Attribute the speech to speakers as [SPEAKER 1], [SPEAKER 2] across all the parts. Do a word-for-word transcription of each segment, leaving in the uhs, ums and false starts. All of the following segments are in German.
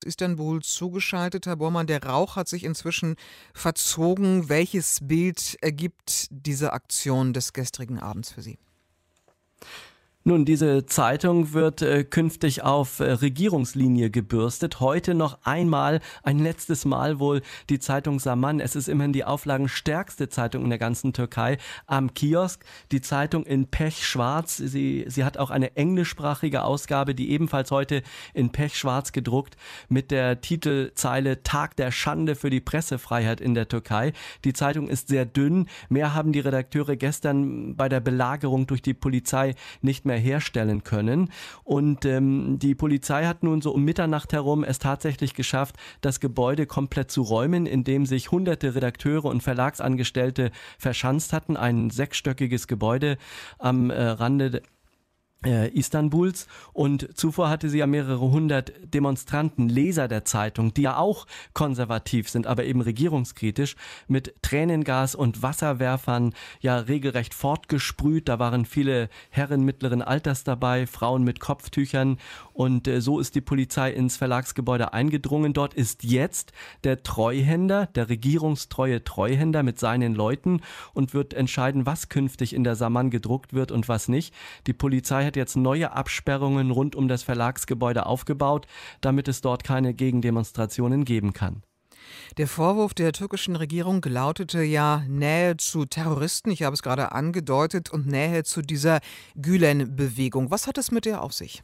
[SPEAKER 1] Istanbul zugeschaltet. Herr Bormann, der Rauch hat sich inzwischen verzogen. Welches Bild ergibt diese Aktion des gestrigen Abends für Sie?
[SPEAKER 2] Nun, diese Zeitung wird äh, künftig auf äh, Regierungslinie gebürstet. Heute noch einmal, ein letztes Mal wohl die Zeitung Zaman. Es ist immerhin die auflagenstärkste Zeitung in der ganzen Türkei am Kiosk. Die Zeitung in Pechschwarz. Sie, sie hat auch eine englischsprachige Ausgabe, die ebenfalls heute in Pechschwarz gedruckt mit der Titelzeile Tag der Schande für die Pressefreiheit in der Türkei. Die Zeitung ist sehr dünn. Mehr haben die Redakteure gestern bei der Belagerung durch die Polizei nicht mehr herstellen können. Und ähm, die Polizei hat nun so um Mitternacht herum es tatsächlich geschafft, das Gebäude komplett zu räumen, in dem sich hunderte Redakteure und Verlagsangestellte verschanzt hatten. Ein sechsstöckiges Gebäude am äh, Rande Äh, Istanbuls, und zuvor hatte sie ja mehrere hundert Demonstranten, Leser der Zeitung, die ja auch konservativ sind, aber eben regierungskritisch, mit Tränengas und Wasserwerfern ja regelrecht fortgesprüht. Da waren viele Herren mittleren Alters dabei, Frauen mit Kopftüchern, und äh, so ist die Polizei ins Verlagsgebäude eingedrungen. Dort ist jetzt der Treuhänder, der regierungstreue Treuhänder mit seinen Leuten und wird entscheiden, was künftig in der Zaman gedruckt wird und was nicht. Die Polizei hat jetzt neue Absperrungen rund um das Verlagsgebäude aufgebaut, damit es dort keine Gegendemonstrationen geben kann.
[SPEAKER 1] Der Vorwurf der türkischen Regierung lautete ja Nähe zu Terroristen, ich habe es gerade angedeutet, und Nähe zu dieser Gülen-Bewegung. Was hat es mit der auf sich?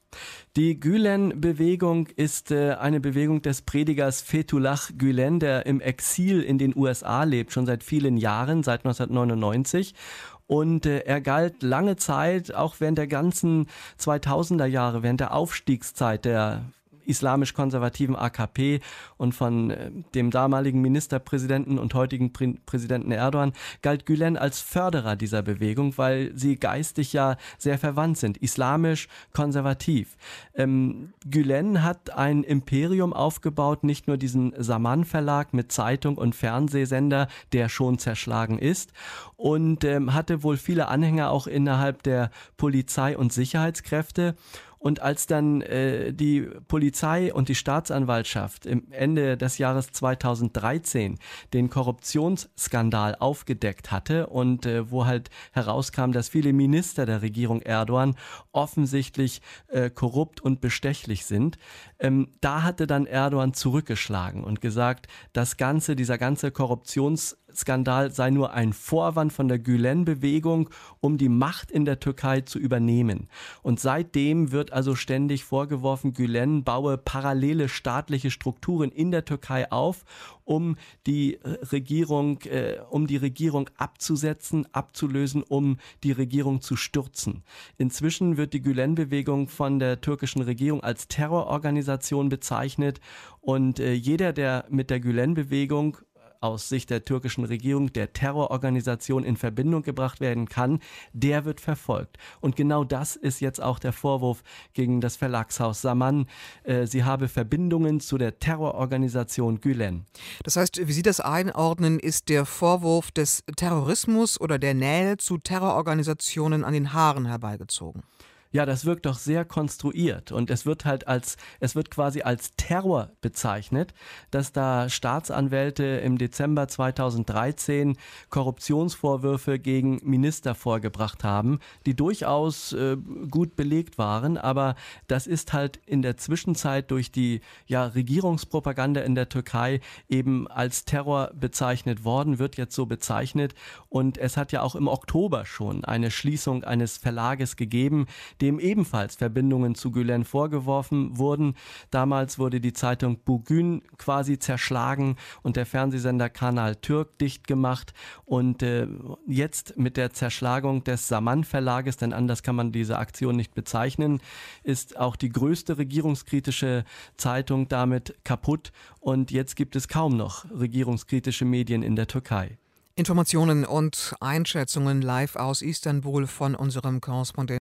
[SPEAKER 2] Die Gülen-Bewegung ist äh, eine Bewegung des Predigers Fethullah Gülen, der im Exil in den U S A lebt, schon seit vielen Jahren, seit neunzehnhundertneunundneunzig. Und äh, er galt lange Zeit, auch während der ganzen zweitausender Jahre, während der Aufstiegszeit der islamisch-konservativen A K P und von äh, dem damaligen Ministerpräsidenten und heutigen Prä- Präsidenten Erdogan, galt Gülen als Förderer dieser Bewegung, weil sie geistig ja sehr verwandt sind, islamisch-konservativ. Ähm, Gülen hat ein Imperium aufgebaut, nicht nur diesen Zaman Verlag mit Zeitung und Fernsehsender, der schon zerschlagen ist, und ähm, hatte wohl viele Anhänger auch innerhalb der Polizei und Sicherheitskräfte. Und als dann äh, die Polizei und die Staatsanwaltschaft im Ende des Jahres zweitausenddreizehn den Korruptionsskandal aufgedeckt hatte und äh, wo halt herauskam, dass viele Minister der Regierung Erdogan offensichtlich äh, korrupt und bestechlich sind, ähm, da hatte dann Erdogan zurückgeschlagen und gesagt, das ganze, dieser ganze Korruptionsskandal sei nur ein Vorwand von der Gülen-Bewegung, um die Macht in der Türkei zu übernehmen. Und seitdem wird also ständig vorgeworfen, Gülen baue parallele staatliche Strukturen in der Türkei auf, um die Regierung, äh, um die Regierung abzusetzen, abzulösen, um die Regierung zu stürzen. Inzwischen wird die Gülen-Bewegung von der türkischen Regierung als Terrororganisation bezeichnet, und äh, jeder, der mit der Gülen-Bewegung aus Sicht der türkischen Regierung der Terrororganisation in Verbindung gebracht werden kann, der wird verfolgt. Und genau das ist jetzt auch der Vorwurf gegen das Verlagshaus Zaman. Äh, sie habe Verbindungen zu der Terrororganisation Gülen.
[SPEAKER 1] Das heißt, wie Sie das einordnen, ist der Vorwurf des Terrorismus oder der Nähe zu Terrororganisationen an den Haaren herbeigezogen?
[SPEAKER 2] Ja, das wirkt doch sehr konstruiert, und es wird halt als, es wird quasi als Terror bezeichnet, dass da Staatsanwälte im Dezember zweitausenddreizehn Korruptionsvorwürfe gegen Minister vorgebracht haben, die durchaus äh, gut belegt waren, aber das ist halt in der Zwischenzeit durch die ja, Regierungspropaganda in der Türkei eben als Terror bezeichnet worden, wird jetzt so bezeichnet, und es hat ja auch im Oktober schon eine Schließung eines Verlages gegeben, dem ebenfalls Verbindungen zu Gülen vorgeworfen wurden. Damals wurde die Zeitung Bugün quasi zerschlagen und der Fernsehsender Kanal Türk dicht gemacht. Und äh, jetzt mit der Zerschlagung des Zaman Verlages, denn anders kann man diese Aktion nicht bezeichnen, ist auch die größte regierungskritische Zeitung damit kaputt. Und jetzt gibt es kaum noch regierungskritische Medien in der Türkei.
[SPEAKER 1] Informationen und Einschätzungen live aus Istanbul von unserem Korrespondenten